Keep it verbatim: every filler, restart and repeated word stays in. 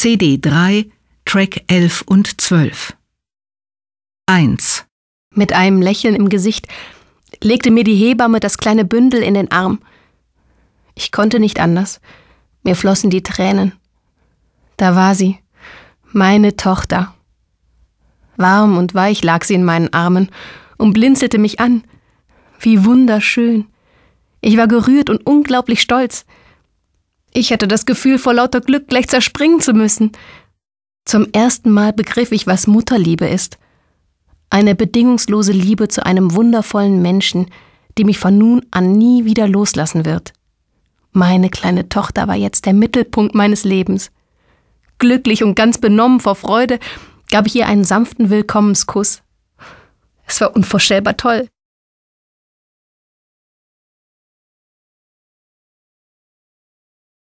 C D drei, Track elf und zwölf. eins. Mit einem Lächeln im Gesicht legte mir die Hebamme das kleine Bündel in den Arm. Ich konnte nicht anders. Mir flossen die Tränen. Da war sie, meine Tochter. Warm und weich lag sie in meinen Armen und blinzelte mich an. Wie wunderschön. Ich war gerührt und unglaublich stolz. Ich hatte das Gefühl, vor lauter Glück gleich zerspringen zu müssen. Zum ersten Mal begriff ich, was Mutterliebe ist. Eine bedingungslose Liebe zu einem wundervollen Menschen, die mich von nun an nie wieder loslassen wird. Meine kleine Tochter war jetzt der Mittelpunkt meines Lebens. Glücklich und ganz benommen vor Freude gab ich ihr einen sanften Willkommenskuss. Es war unvorstellbar toll.